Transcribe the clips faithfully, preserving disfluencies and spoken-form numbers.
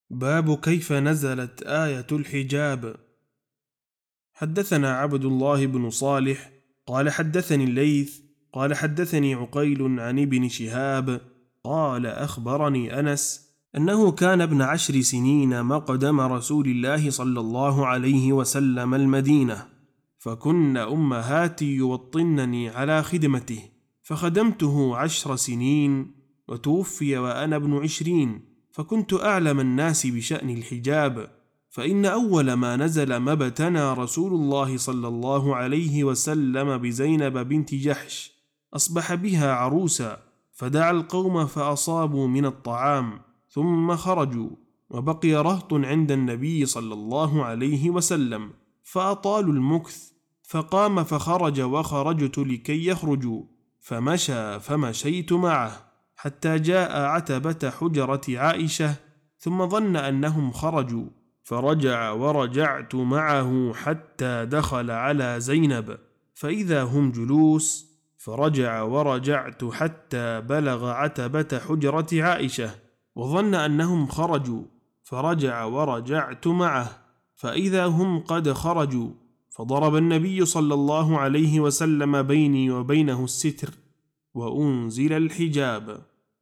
باب كيف نزلت آية الحجاب. حدثنا عبد الله بن صالح قال حدثني الليث قال حدثني عقيل عن ابن شهاب قال أخبرني أنس أنه كان ابن عشر سنين مقدم رسول الله صلى الله عليه وسلم المدينة، فكن أمهاتي يوطنني على خدمته، فخدمته عشر سنين وتوفي وأنا ابن عشرين، فكنت أعلم الناس بشأن الحجاب، فإن أول ما نزل ما ابتنى رسول الله صلى الله عليه وسلم بزينب بنت جحش، أصبح بها عروسا، فدعا القوم فأصابوا من الطعام ثم خرجوا، وبقي رهط عند النبي صلى الله عليه وسلم فأطالوا المكث، فقام فخرج وخرجت لكي يخرجوا، فمشى فمشيت معه حتى جاء عتبة حجرة عائشة، ثم ظن أنهم خرجوا، فرجع ورجعت معه حتى دخل على زينب، فإذا هم جلوس، فرجع ورجعت حتى بلغ عتبة حجرة عائشة، وظن أنهم خرجوا، فرجع ورجعت معه، فإذا هم قد خرجوا، فضرب النبي صلى الله عليه وسلم بيني وبينه الستر، وأنزل الحجاب.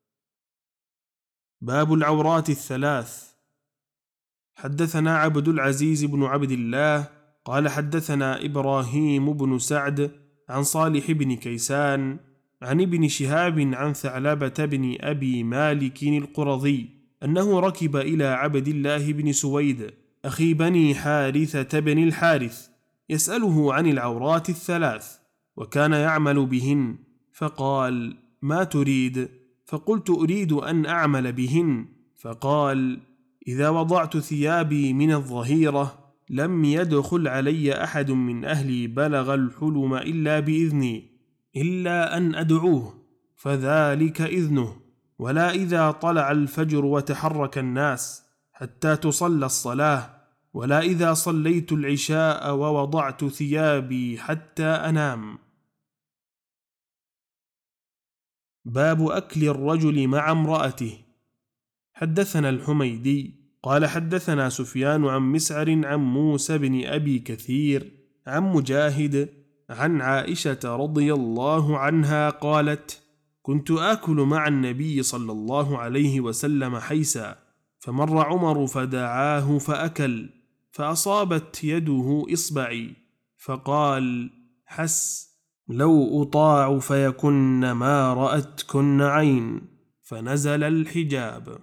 باب العورات الثلاث. حدثنا عبد العزيز بن عبد الله قال حدثنا إبراهيم بن سعد عن صالح بن كيسان عن ابن شهاب عن ثعلبة بن أبي مالك القرظي أنه ركب إلى عبد الله بن سويد أخي بني حارثة بن الحارث يسأله عن العورات الثلاث، وكان يعمل بهن، فقال: ما تريد؟ فقلت: أريد أن أعمل بهن. فقال: إذا وضعت ثيابي من الظهيرة لم يدخل علي أحد من أهلي بلغ الحلم إلا بإذني، إلا أن أدعوه فذلك إذنه، ولا إذا طلع الفجر وتحرك الناس حتى تصلى الصلاة، ولا إذا صليت العشاء ووضعت ثيابي حتى أنام. باب أكل الرجل مع امرأته. حدثنا الحميدي قال حدثنا سفيان عن مسعر عن موسى بن أبي كثير عن مجاهد عن عائشة رضي الله عنها قالت: كنت آكل مع النبي صلى الله عليه وسلم حيسا، فمر عمر فدعاه فأكل، فأصابت يده إصبعي، فقال: حس، لو أطاع فيكن ما رأتكن عين، فنزل الحجاب.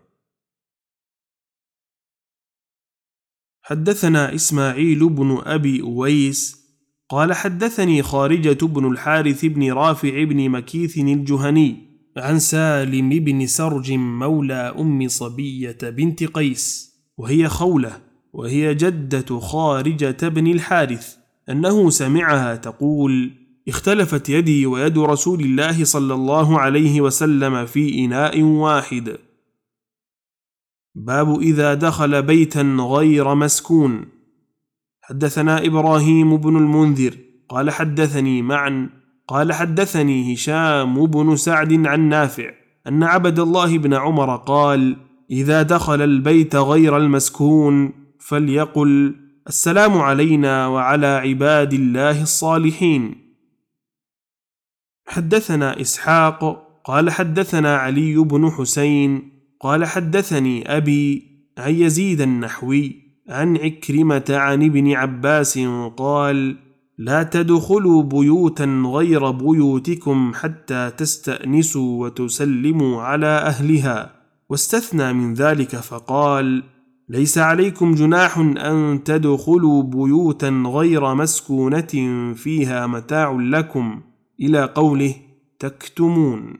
حدثنا إسماعيل بن أبي أويس قال حدثني خارجة بن الحارث بن رافع بن مكيث الجهني عن سالم بن سرج مولى أم صبية بنت قيس وهي خولة، وهي جدة خارجة بن الحارث، أنه سمعها تقول: اختلفت يدي ويد رسول الله صلى الله عليه وسلم في إناء واحد. باب إذا دخل بيتا غير مسكون. حدثنا إبراهيم بن المنذر قال حدثني معا قال حدثني هشام بن سعد عن نافع أن عبد الله بن عمر قال: إذا دخل البيت غير المسكون فليقل: السلام علينا وعلى عباد الله الصالحين. حدثنا إسحاق قال حدثنا علي بن حسين قال حدثني أبي عن يزيد النحوي عن عكرمة عن ابن عباس قال: لا تدخلوا بيوتا غير بيوتكم حتى تستأنسوا وتسلموا على أهلها، واستثنى من ذلك فقال: ليس عليكم جناح أن تدخلوا بيوتا غير مسكونة فيها متاع لكم، إلى قوله: تكتمون.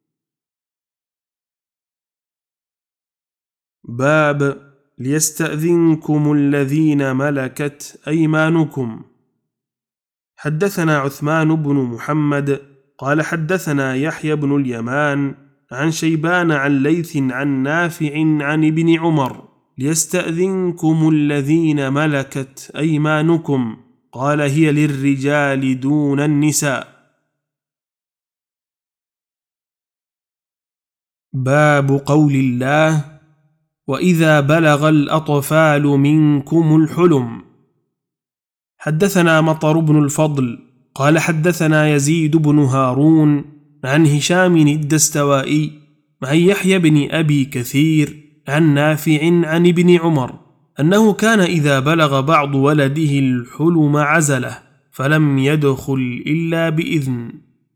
باب ليستأذنكم الذين ملكت أيمانكم. حدثنا عثمان بن محمد قال حدثنا يحيى بن اليمان عن شيبان عن ليث عن نافع عن ابن عمر: ليستأذنكم الذين ملكت أيمانكم، قال: هي للرجال دون النساء. باب قول الله: وإذا بلغ الأطفال منكم الحلم. حدثنا مطر بن الفضل قال حدثنا يزيد بن هارون عن هشام الدستوائي عن يحيى بن أبي كثير عن نافع عن ابن عمر أنه كان إذا بلغ بعض ولده الحلم عزله فلم يدخل إلا بإذن.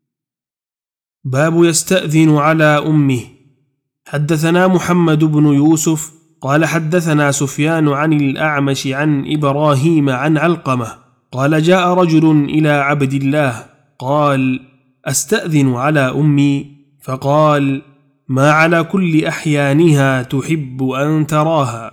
باب يستأذن على أمه. حدثنا محمد بن يوسف قال حدثنا سفيان عن الأعمش عن إبراهيم عن علقمة قال جاء رجل إلى عبد الله قال أستأذن على أمي؟ فقال ما على كل أحيانها تحب أن تراها.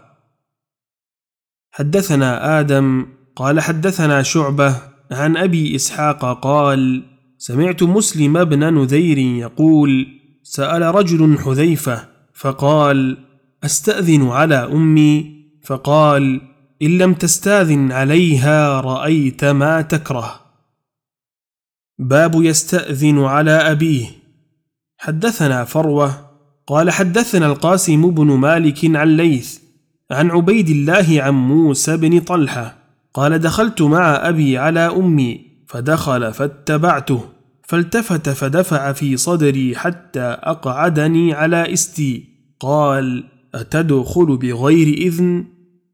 حدثنا آدم قال حدثنا شعبة عن أبي إسحاق قال سمعت مسلم بن نذير يقول سأل رجل حذيفة فقال أستأذن على أمي؟ فقال إن لم تستأذن عليها رأيت ما تكره. باب يستأذن على أبيه. حدثنا فروة قال حدثنا القاسم بن مالك عن ليث عن عبيد الله عن موسى بن طلحة قال دخلت مع أبي على أمي فدخل فاتبعته فالتفت فدفع في صدري حتى أقعدني على إستي قال أتدخل بغير إذن؟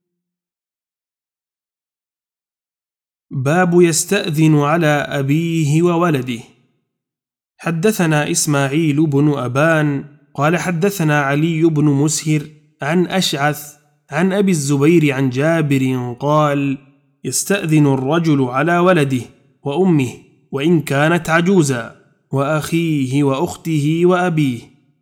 باب يستأذن على أبيه وولده. حدثنا إسماعيل بن أبان قال حدثنا علي بن مسهر عن أشعث عن أبي الزبير عن جابر قال يستأذن الرجل على ولده وأمه وإن كانت عجوزا وأخيه وأخته وأبيه.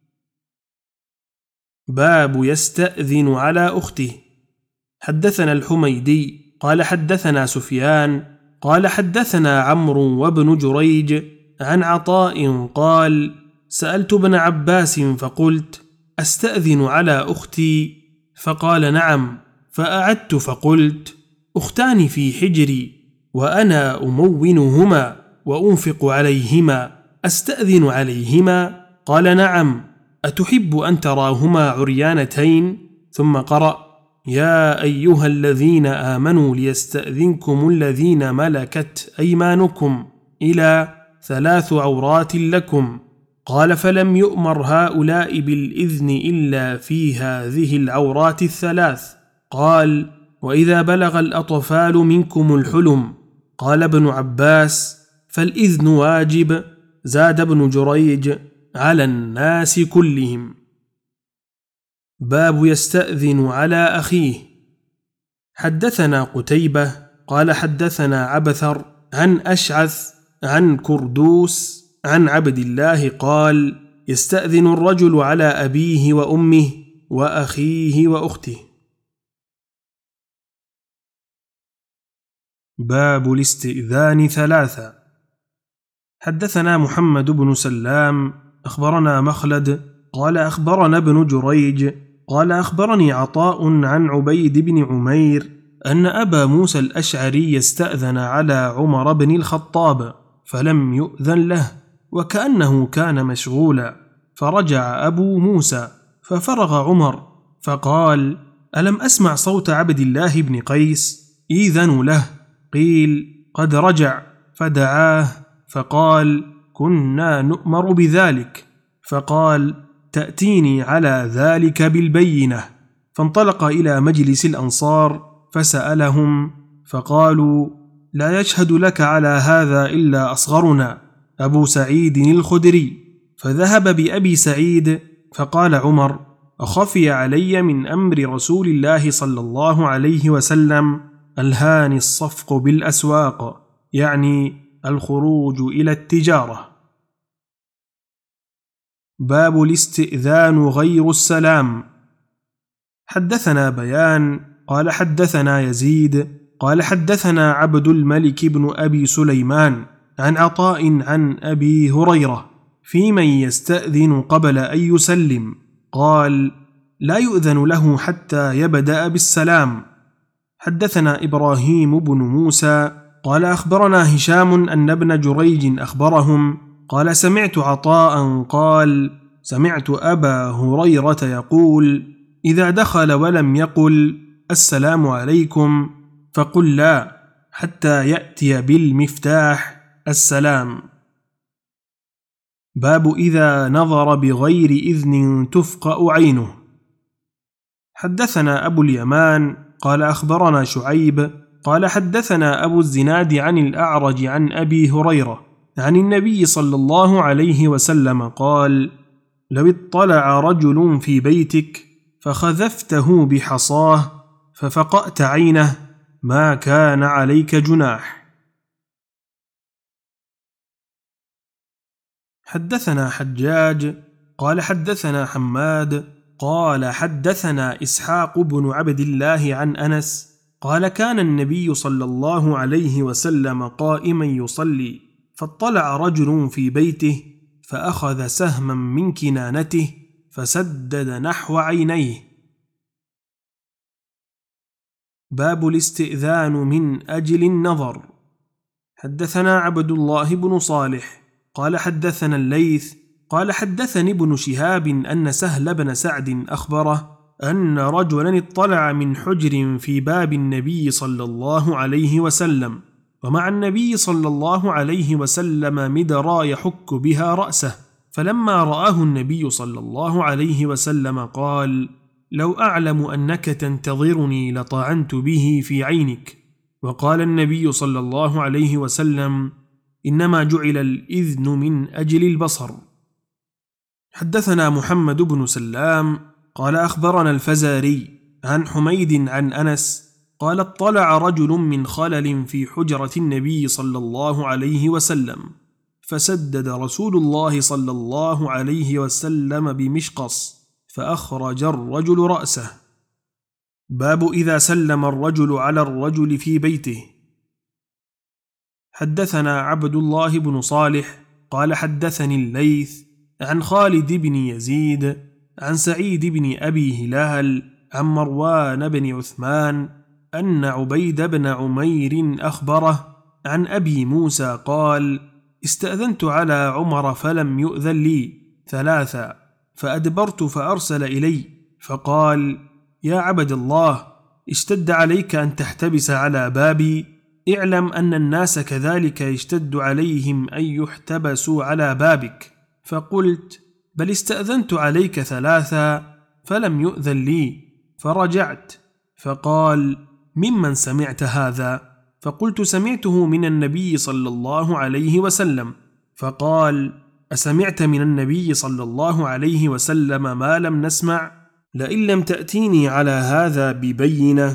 باب يستأذن على أخته. حدثنا الحميدي قال حدثنا سفيان قال حدثنا عمرو وابن جريج عن عطاء قال سألت ابن عباس فقلت أستأذن على أختي؟ فقال نعم. فأعدت فقلت أختان في حجري وأنا أمونهما وأنفق عليهما أستأذن عليهما؟ قال نعم. أتحب أن تراهما عريانتين؟ ثم قرأ يا أيها الذين آمنوا ليستأذنكم الذين ملكت أيمانكم إلى ثلاث عورات لكم. قال فلم يؤمر هؤلاء بالإذن إلا في هذه العورات الثلاث. قال وإذا بلغ الأطفال منكم الحلم. قال ابن عباس فالإذن واجب. زاد ابن جريج على الناس كلهم. باب يستأذن على أخيه. حدثنا قتيبة قال حدثنا عبثر عن أشعث عن كردوس عن عبد الله قال يستأذن الرجل على أبيه وأمه وأخيه وأخته. باب الاستئذان ثلاثة. حدثنا محمد بن سلام أخبرنا مخلد قال أخبرنا ابن جريج قال أخبرني عطاء عن عبيد بن عمير أن أبا موسى الأشعري استأذن على عمر بن الخطاب فلم يؤذن له وكأنه كان مشغولا، فرجع أبو موسى ففرغ عمر فقال ألم أسمع صوت عبد الله بن قيس؟ إذن له. قيل قد رجع، فدعاه فقال كنا نؤمر بذلك. فقال تأتيني على ذلك بالبينة. فانطلق إلى مجلس الأنصار فسألهم فقالوا لا يشهد لك على هذا إلا أصغرنا أبو سعيد الخدري. فذهب بأبي سعيد فقال عمر أخفي علي من أمر رسول الله صلى الله عليه وسلم ألهاني الصفق بالأسواق، يعني الخروج إلى التجارة. باب الاستئذان غير السلام. حدثنا بيان قال حدثنا يزيد قال حدثنا عبد الملك بن أبي سليمان عن عطاء عن أبي هريرة في من يستأذن قبل أن يسلم قال لا يؤذن له حتى يبدأ بالسلام. حدثنا إبراهيم بن موسى قال أخبرنا هشام أن ابن جريج أخبرهم قال سمعت عطاء قال سمعت أبا هريرة يقول إذا دخل ولم يقل السلام عليكم فقل لا حتى يأتي بالمفتاح السلام. باب إذا نظر بغير إذن تفقأ عينه. حدثنا أبو اليمان قال أخبرنا شعيب قال حدثنا أبو الزناد عن الأعرج عن أبي هريرة عن النبي صلى الله عليه وسلم قال: لو اطلع رجل في بيتك فخذفته بحصاه ففقأت عينه ما كان عليك جناح. حدثنا حجاج قال حدثنا حماد قال حدثنا إسحاق بن عبد الله عن أنس قال: كان النبي صلى الله عليه وسلم قائما يصلي فاطلع رجل في بيته فأخذ سهما من كنانته فسدد نحو عينيه. باب الاستئذان من أجل النظر. حدثنا عبد الله بن صالح قال حدثنا الليث قال حدثني ابن شهاب أن سهل بن سعد أخبره أن رجلا اطلع من حجر في باب النبي صلى الله عليه وسلم، ومع النبي صلى الله عليه وسلم مدرا يحك بها رأسه، فلما رآه النبي صلى الله عليه وسلم قال: لو أعلم أنك تنتظرني لطعنت به في عينك. وقال النبي صلى الله عليه وسلم: إنما جعل الإذن من أجل البصر. حدثنا محمد بن سلام قال أخبرنا الفزاري عن حميد عن أنس قال: اطلع رجل من خلل في حجرة النبي صلى الله عليه وسلم فسدد رسول الله صلى الله عليه وسلم بمشقص فأخرج الرجل رأسه. باب إذا سلم الرجل على الرجل في بيته. حدثنا عبد الله بن صالح قال حدثني الليث عن خالد بن يزيد عن سعيد بن أبي هلال عن مروان بن عثمان أن عبيد بن عمير أخبره عن أبي موسى قال: استأذنت على عمر فلم يؤذن لي ثلاثا، فأدبرت فأرسل إلي فقال: يا عبد الله، اشتد عليك أن تحتبس على بابي، اعلم أن الناس كذلك يشتد عليهم أن يحتبسوا على بابك. فقلت: بل استأذنت عليك ثلاثا فلم يؤذن لي، فرجعت فقال: ممن سمعت هذا؟ فقلت: سمعته من النبي صلى الله عليه وسلم. فقال: أسمعت من النبي صلى الله عليه وسلم ما لم نسمع؟ لئن لم تأتيني على هذا ببينة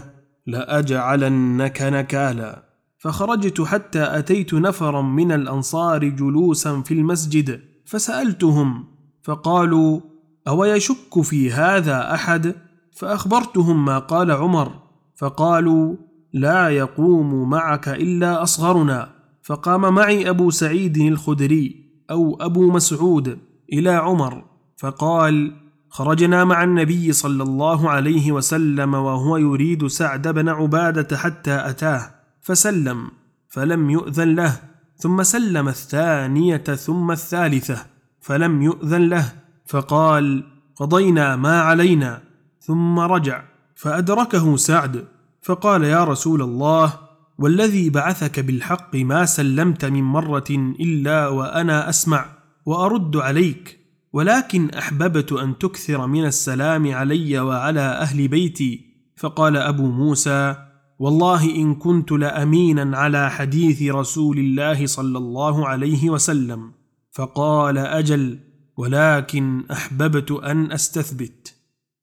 لأجعلنك نكالا. فخرجت حتى أتيت نفرا من الأنصار جلوسا في المسجد فسألتهم فقالوا: أو يشك في هذا أحد؟ فأخبرتهم ما قال عمر فقالوا: لا يقوم معك إلا أصغرنا. فقام معي أبو سعيد الخدري أو أبو مسعود إلى عمر فقال: خرجنا مع النبي صلى الله عليه وسلم وهو يريد سعد بن عبادة حتى أتاه فسلم فلم يؤذن له، ثم سلم الثانية ثم الثالثة فلم يؤذن له، فقال: قضينا ما علينا، ثم رجع فأدركه سعد فقال: يا رسول الله، والذي بعثك بالحق ما سلمت من مرة إلا وأنا أسمع وأرد عليك، ولكن أحببت أن تكثر من السلام علي وعلى أهل بيتي. فقال أبو موسى: والله إن كنت لأمينا على حديث رسول الله صلى الله عليه وسلم. فقال: أجل، ولكن أحببت أن أستثبت.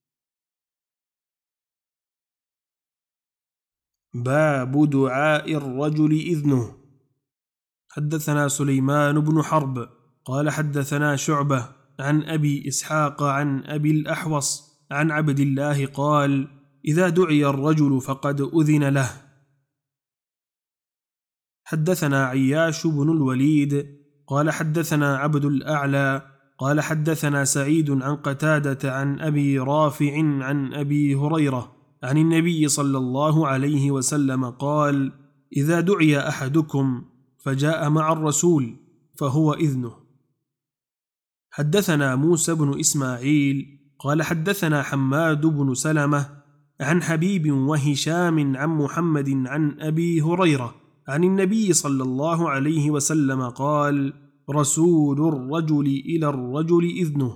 باب دعاء الرجل إذنه. حدثنا سليمان بن حرب قال حدثنا شعبة عن أبي إسحاق عن أبي الأحوص عن عبد الله قال: إذا دعي الرجل فقد أذن له. حدثنا عياش بن الوليد قال حدثنا عبد الأعلى قال حدثنا سعيد عن قتادة عن أبي رافع عن أبي هريرة عن النبي صلى الله عليه وسلم قال: إذا دعي أحدكم فجاء مع الرسول فهو إذنه. حدثنا موسى بن إسماعيل قال حدثنا حماد بن سلمة عن حبيب وهشام عن محمد عن أبي هريرة عن النبي صلى الله عليه وسلم قال: رسول الرجل إلى الرجل إذنه.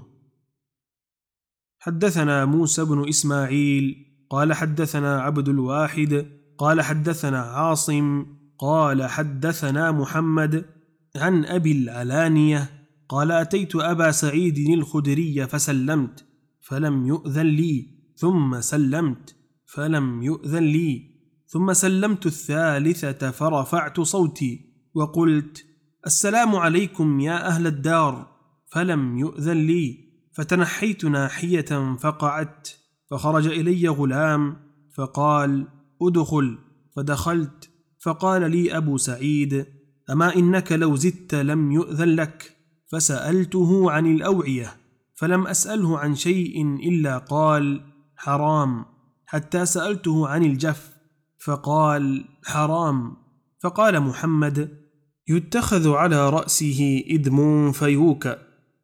حدثنا موسى بن إسماعيل قال حدثنا عبد الواحد قال حدثنا عاصم قال حدثنا محمد عن أبي العلانية قال: أتيت أبا سعيد الخدري فسلمت فلم يؤذن لي، ثم سلمت فلم يؤذن لي، ثم سلمت الثالثة فرفعت صوتي وقلت: السلام عليكم يا أهل الدار، فلم يؤذن لي، فتنحيت ناحية فقعدت، فخرج إلي غلام فقال: أدخل، فدخلت، فقال لي أبو سعيد: أما إنك لو زدت لم يؤذن لك، فسألته عن الأوعية فلم أسأله عن شيء إلا قال: حرام، حتى سألته عن الجف فقال: حرام، فقال محمد: يتخذ على رأسه إدم فيوكأ.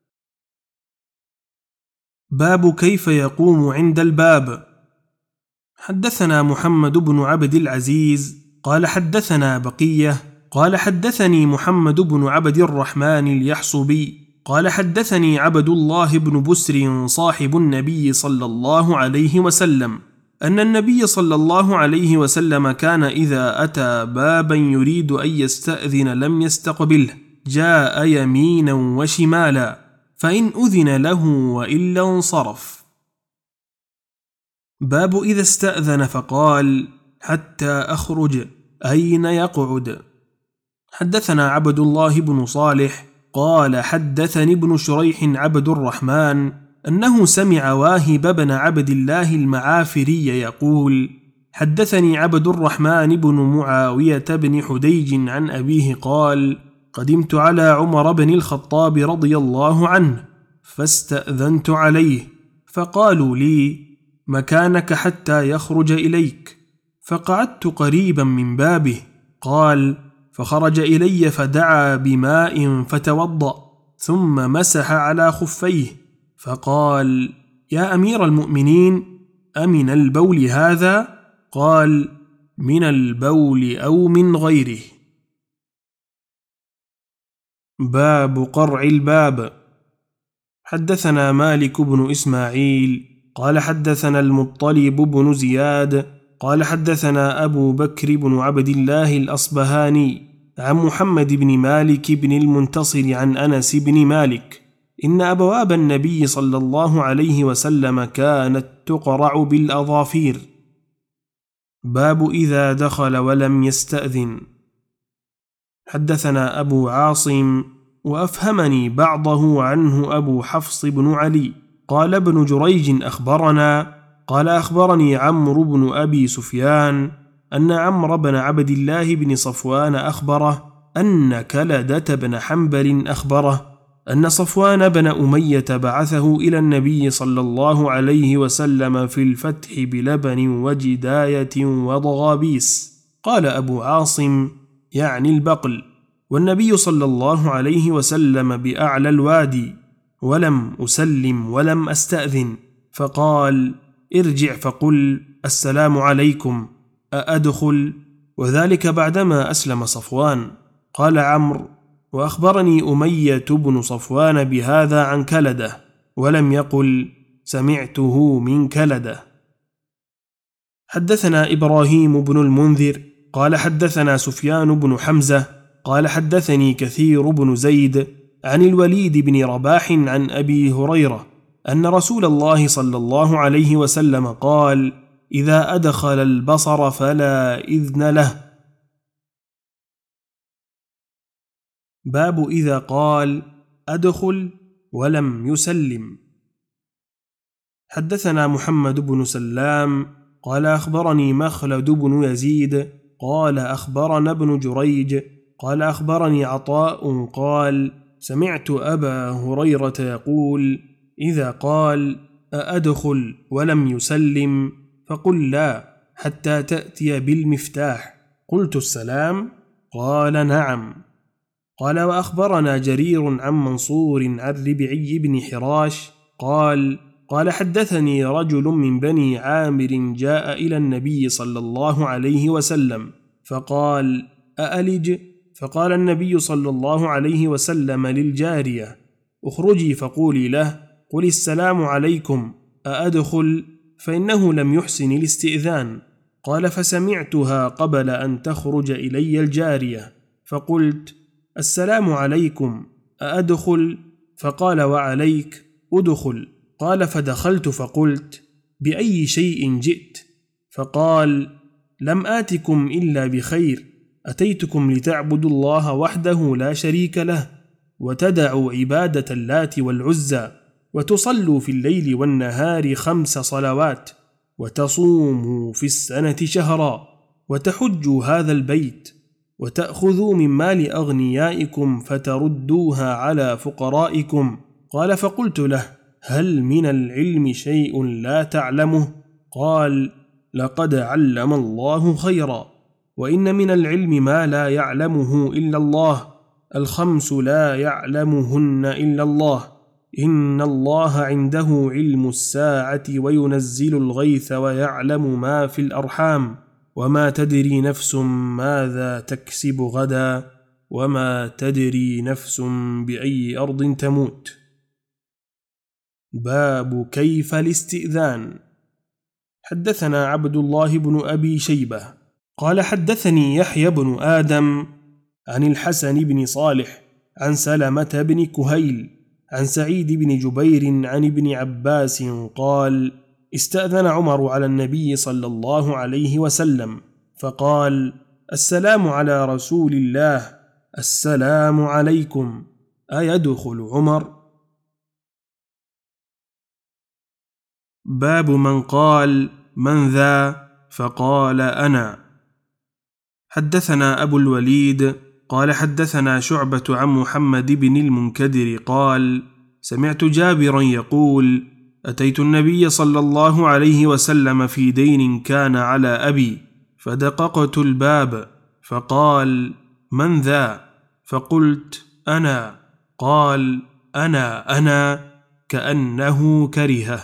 باب كيف يقوم عند الباب. حدثنا محمد بن عبد العزيز قال حدثنا بقية قال حدثني محمد بن عبد الرحمن اليحصبي قال حدثني عبد الله بن بسر صاحب النبي صلى الله عليه وسلم أن النبي صلى الله عليه وسلم كان إذا أتى بابا يريد أن يستأذن لم يستقبله، جاء يمينا وشمالا، فإن أذن له وإلا انصرف. باب إذا استأذن فقال: حتى أخرج، أين يقعد. حدثنا عبد الله بن صالح قال حدثني ابن شريح عبد الرحمن أنه سمع واهب بن عبد الله المعافري يقول: حدثني عبد الرحمن بن معاوية بن حديج عن أبيه قال: قدمت على عمر بن الخطاب رضي الله عنه فاستأذنت عليه، فقالوا لي: مكانك حتى يخرج إليك، فقعدت قريبا من بابه. قال: فخرج إلي فدعا بماء فتوضأ، ثم مسح على خفيه، فقال: يا أمير المؤمنين، أمن البول هذا؟ قال: من البول أو من غيره. باب قرع الباب. حدثنا مالك بن إسماعيل قال حدثنا المطلب بن زياد قال حدثنا أبو بكر بن عبد الله الأصبهاني عن محمد بن مالك بن المنتصر عن أنس بن مالك إن أبواب النبي صلى الله عليه وسلم كانت تقرع بالأظافير. باب إذا دخل ولم يستأذن. حدثنا أبو عاصم وأفهمني بعضه عنه أبو حفص بن علي قال ابن جريج أخبرنا قال أخبرني عمرو بن أبي سفيان أن عمرو بن عبد الله بن صفوان أخبره أن كلدة بن حنبل أخبره أن صفوان بن أمية بعثه إلى النبي صلى الله عليه وسلم في الفتح بلبن وجداية وضغابيس. قال أبو عاصم: يعني البقل، والنبي صلى الله عليه وسلم بأعلى الوادي، ولم أسلم ولم أستأذن، فقال: ارجع فقل: السلام عليكم، أأدخل؟ وذلك بعدما أسلم صفوان. قال عمرو: وأخبرني أمية بن صفوان بهذا عن كلدة، ولم يقل: سمعته من كلدة. حدثنا إبراهيم بن المنذر قال حدثنا سفيان بن حمزة قال حدثني كثير بن زيد عن الوليد بن رباح عن أبي هريرة أن رسول الله صلى الله عليه وسلم قال: إذا أدخل البصر فلا إذن له. باب إذا قال: أدخل ولم يسلم. حدثنا محمد بن سلام قال أخبرني مخلد بن يزيد قال أخبرنا ابن جريج قال أخبرني عطاء قال: سمعت أبا هريرة يقول: إذا قال: أأدخل ولم يسلم فقل لا حتى تأتي بالمفتاح. قلت: السلام؟ قال: نعم. قال: وأخبرنا جرير عن منصور عن ربعي بن حراش قال: قال حدثني رجل من بني عامر جاء إلى النبي صلى الله عليه وسلم فقال: أألج؟ فقال النبي صلى الله عليه وسلم للجارية: اخرجي فقولي له: قل السلام عليكم، أأدخل؟ فإنه لم يحسن الاستئذان. قال: فسمعتها قبل أن تخرج إلي الجارية، فقلت: السلام عليكم، أأدخل؟ فقال: وعليك، أدخل. قال: فدخلت فقلت: بأي شيء جئت؟ فقال: لم آتكم إلا بخير، أتيتكم لتعبدوا الله وحده لا شريك له، وتدعوا عبادة اللات والعزى، وتصلوا في الليل والنهار خمس صلوات، وتصوموا في السنة شهرا، وتحجوا هذا البيت، وتأخذوا من مال أغنيائكم فتردوها على فقرائكم. قال: فقلت له: هل من العلم شيء لا تعلمه؟ قال: لقد علم الله خيرا، وإن من العلم ما لا يعلمه إلا الله، الخمس لا يعلمهن إلا الله، إن الله عنده علم الساعة وينزل الغيث ويعلم ما في الأرحام، وما تدري نفس ماذا تكسب غدا، وما تدري نفس بأي أرض تموت. باب كيف الاستئذان. حدثنا عبد الله بن أبي شيبة قال حدثني يحيى بن آدم عن الحسن بن صالح عن سلمة بن كهيل عن سعيد بن جبير عن ابن عباس قال: استأذن عمر على النبي صلى الله عليه وسلم فقال: السلام على رسول الله، السلام عليكم، أيدخل عمر؟ باب من قال: من ذا؟ فقال: أنا. حدثنا أبو الوليد قال حدثنا شعبة عن محمد بن المنكدر قال: سمعت جابرا يقول: أتيت النبي صلى الله عليه وسلم في دين كان على أبي، فدققت الباب، فقال: من ذا؟ فقلت: أنا. قال: أنا أنا، كأنه كرهه.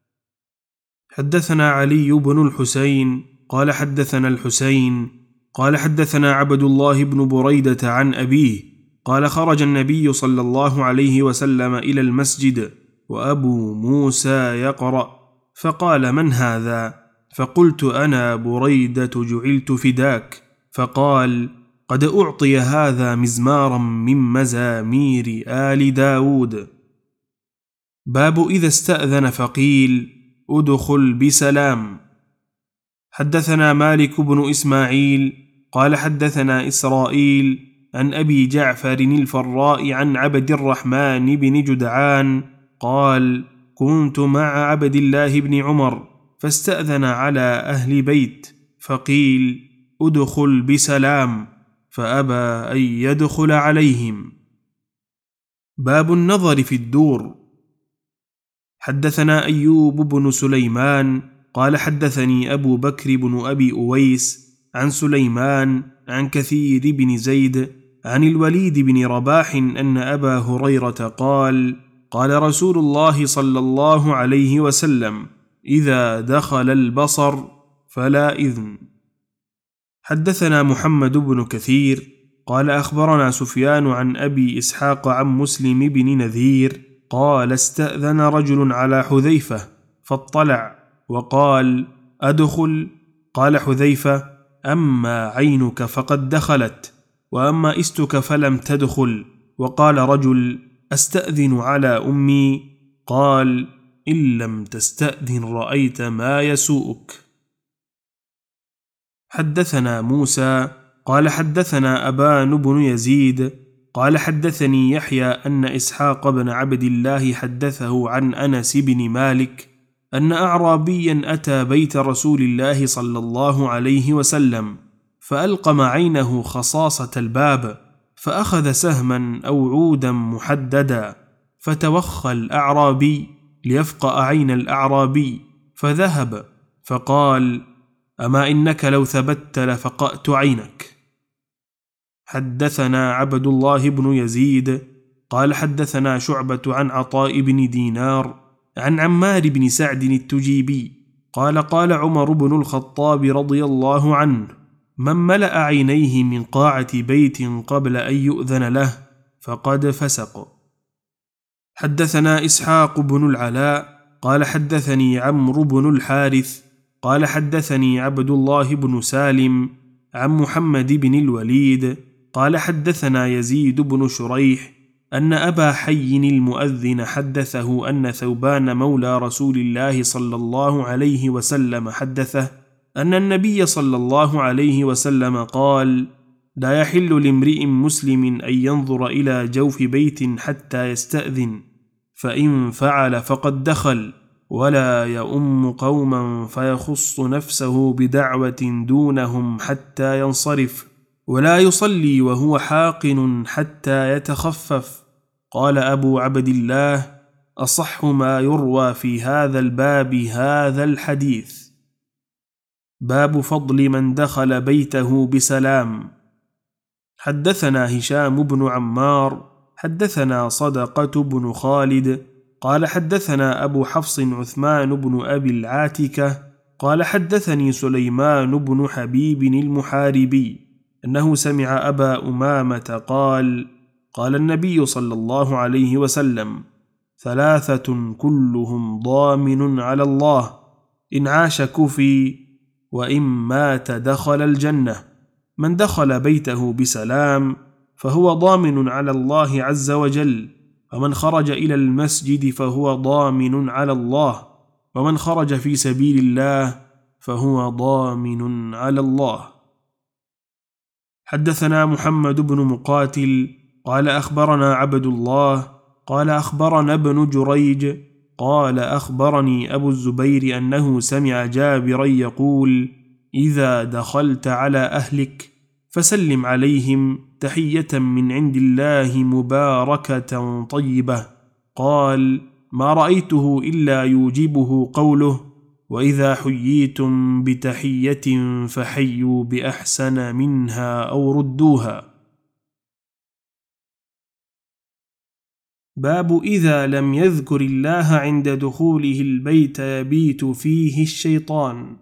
حدثنا علي بن الحسين قال حدثنا الحسين قال حدثنا عبد الله بن بريدة عن أبيه قال: خرج النبي صلى الله عليه وسلم إلى المسجد وأبو موسى يقرأ، فقال: من هذا؟ فقلت: أنا بريدة جعلت فداك. فقال: قد أعطي هذا مزمارا من مزامير آل داود. باب إذا استأذن فقيل: أدخل بسلام. حدثنا مالك بن إسماعيل قال حدثنا إسرائيل عن أبي جعفر الفراء عن عبد الرحمن بن جدعان قال: كنت مع عبد الله بن عمر فاستأذن على أهل بيت، فقيل: أدخل بسلام، فأبى أن يدخل عليهم. باب النظر في الدور. حدثنا أيوب بن سليمان قال حدثني أبو بكر بن أبي أويس عن سليمان عن كثير بن زيد عن الوليد بن رباح أن أبا هريرة قال: قال رسول الله صلى الله عليه وسلم: إذا دخل البصر فلا إذن. حدثنا محمد بن كثير قال أخبرنا سفيان عن أبي إسحاق عن مسلم بن نذير قال: استأذن رجل على حذيفة فاطلع وقال: أدخل؟ قال حذيفة: أما عينك فقد دخلت، وأما إستك فلم تدخل. وقال رجل: أستأذن على أمي؟ قال: إن لم تستأذن رأيت ما يسوءك. حدثنا موسى قال حدثنا أبان بن يزيد قال حدثني يحيى أن إسحاق بن عبد الله حدثه عن أنس بن مالك أن أعرابيا أتى بيت رسول الله صلى الله عليه وسلم فألقم عينه خصاصة الباب، فأخذ سهما أو عودا محددا، فتوخى الأعرابي ليفقأ عين الأعرابي، فذهب فقال: أما إنك لو ثبت لفقأت عينك. حدثنا عبد الله بن يزيد قال حدثنا شعبة عن عطاء بن دينار عن عمار بن سعد التجيبي قال قال عمر بن الخطاب رضي الله عنه: من ملأ عينيه من قاعة بيت قبل أن يؤذن له فقد فسق. حدثنا إسحاق بن العلاء قال حدثني عمرو بن الحارث قال حدثني عبد الله بن سالم عن محمد بن الوليد قال حدثنا يزيد بن شريح أن أبا حي المؤذن حدثه أن ثوبان مولى رسول الله صلى الله عليه وسلم حدثه أن النبي صلى الله عليه وسلم قال: لا يحل لامرئ مسلم أن ينظر إلى جوف بيت حتى يستأذن، فإن فعل فقد دخل، ولا يؤم قوما فيخص نفسه بدعوة دونهم حتى ينصرف، ولا يصلي وهو حاقن حتى يتخفف. قال أبو عبد الله: أصح ما يروى في هذا الباب هذا الحديث. باب فضل من دخل بيته بسلام. حدثنا هشام بن عمار حدثنا صدقة بن خالد قال حدثنا أبو حفص عثمان بن أبي العاتكة قال حدثني سليمان بن حبيب المحاربي أنه سمع أبا أمامة قال: قال النبي صلى الله عليه وسلم: ثلاثة كلهم ضامن على الله، إن عاش كفي وإن مات دخل الجنة: من دخل بيته بسلام فهو ضامن على الله عز وجل، ومن خرج إلى المسجد فهو ضامن على الله، ومن خرج في سبيل الله فهو ضامن على الله. حدثنا محمد بن مقاتل قال أخبرنا عبد الله قال أخبرنا ابن جريج قال أخبرني أبو الزبير أنه سمع جابرا يقول: إذا دخلت على أهلك فسلم عليهم تحية من عند الله مباركة طيبة. قال: ما رأيته إلا يوجبه قوله: وإذا حييتم بتحية فحيوا بأحسن منها أو ردوها. باب إذا لم يذكر الله عند دخوله البيت يبيت فيه الشيطان.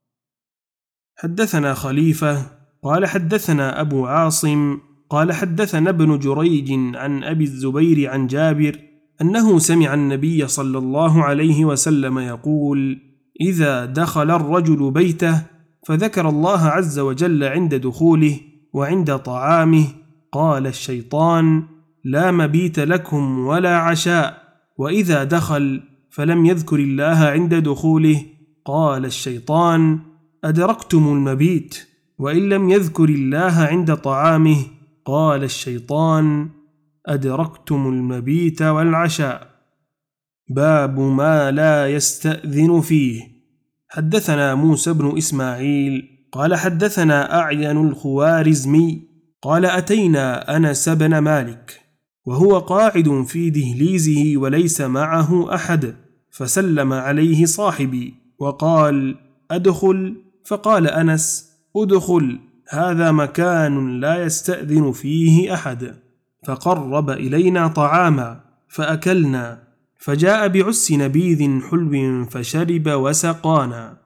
حدثنا خليفة قال حدثنا أبو عاصم قال حدثنا ابن جريج عن أبي الزبير عن جابر أنه سمع النبي صلى الله عليه وسلم يقول: إذا دخل الرجل بيته فذكر الله عز وجل عند دخوله وعند طعامه قال الشيطان: لا مبيت لكم ولا عشاء. وإذا دخل فلم يذكر الله عند دخوله قال الشيطان: أدركتم المبيت. وإن لم يذكر الله عند طعامه قال الشيطان: أدركتم المبيت والعشاء. باب ما لا يستأذن فيه. حدثنا موسى بن إسماعيل قال حدثنا أعين الخوارزمي قال أتينا أنس بن مالك وهو قاعد في دهليزه وليس معه أحد، فسلم عليه صاحبي وقال: أدخل؟ فقال أنس: أدخل، هذا مكان لا يستأذن فيه أحد. فقرب إلينا طعاما فأكلنا، فجاء بعس نبيذ حلو فشرب وسقانا.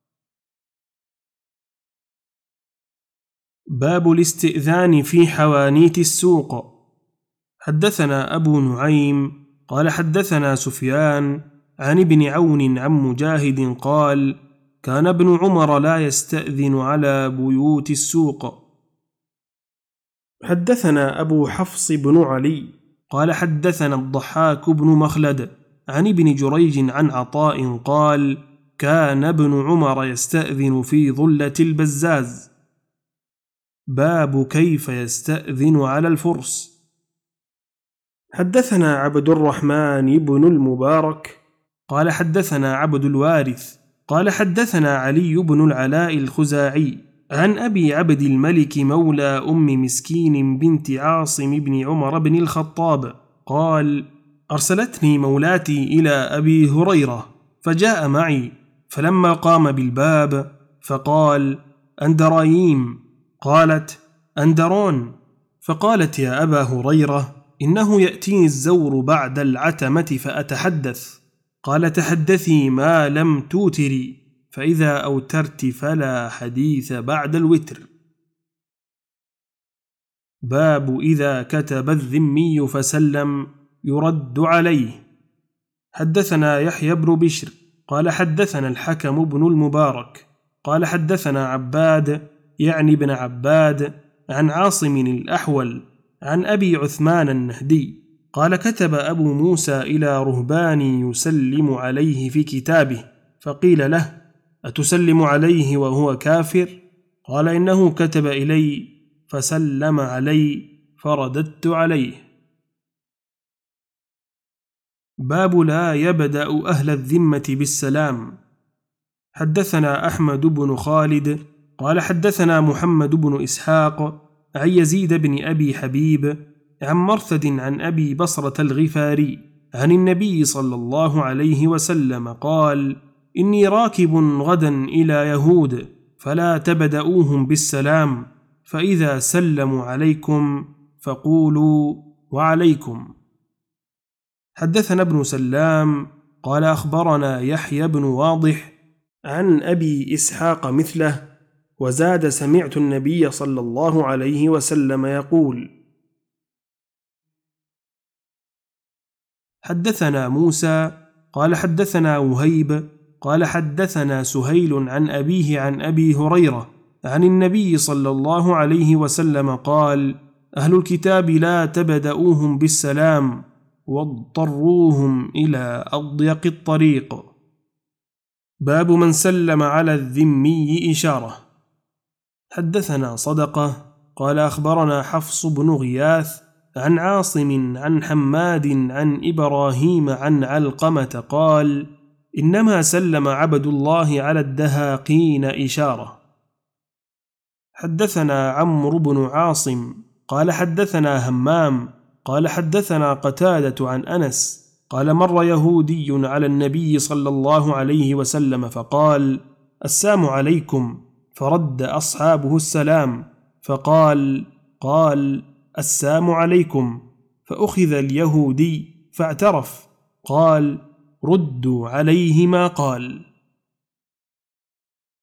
باب الاستئذان في حوانيت السوق. حدثنا أبو نعيم قال حدثنا سفيان عن ابن عون عن مجاهد قال: كان ابن عمر لا يستأذن على بيوت السوق. حدثنا أبو حفص بن علي قال حدثنا الضحاك بن مخلد عن ابن جريج عن عطاء قال: كان ابن عمر يستأذن في ظلة البزاز. باب كيف يستأذن على الفرس. حدثنا عبد الرحمن بن المبارك قال حدثنا عبد الوارث قال حدثنا علي بن العلاء الخزاعي عن أبي عبد الملك مولى أم مسكين بنت عاصم بن عمر بن الخطاب قال: أرسلتني مولاتي إلى أبي هريرة فجاء معي، فلما قام بالباب فقال: أندرايم؟ قالت: أندرون. فقالت: يا أبا هريرة، إنه يأتيني الزور بعد العتمة فأتحدث. قال تحدثي ما لم توتري، فإذا أوترت فلا حديث بعد الوتر. باب إذا كتب الذمي فسلم يرد عليه. حدثنا يحيى بن بشر قال حدثنا الحكم بن المبارك قال حدثنا عباد يعني بن عباد عن عاصم الأحول عن أبي عثمان النهدي قال كتب أبو موسى إلى رهبان يسلم عليه في كتابه، فقيل له أتسلم عليه وهو كافر؟ قال إنه كتب إلي فسلم علي فرددت عليه. باب لا يبدأ أهل الذمة بالسلام. حدثنا أحمد بن خالد قال حدثنا محمد بن إسحاق عن يزيد بن أبي حبيب عن مرثد عن أبي بصرة الغفاري عن النبي صلى الله عليه وسلم قال إني راكب غدا إلى يهود فلا تبدأوهم بالسلام، فإذا سلموا عليكم فقولوا وعليكم. حدثنا ابن سلام قال أخبرنا يحيى بن واضح عن أبي إسحاق مثله، وزاد سمعت النبي صلى الله عليه وسلم يقول. حدثنا موسى قال حدثنا وهيب قال حدثنا سهيل عن أبيه عن أبي هريرة عن النبي صلى الله عليه وسلم قال أهل الكتاب لا تبدأوهم بالسلام واضطروهم إلى أضيق الطريق. باب من سلم على الذمي إشارة. حدثنا صدقة قال أخبرنا حفص بن غياث عن عاصم عن حماد عن إبراهيم عن علقمة قال إنما سلم عبد الله على الدهاقين إشارة. حدثنا عمرو بن عاصم قال حدثنا همام قال حدثنا قتادة عن أنس قال مر يهودي على النبي صلى الله عليه وسلم فقال السلام عليكم، فرد أصحابه السلام فقال قال السلام عليكم، فأخذ اليهودي فاعترف قال ردوا عليه ما قال.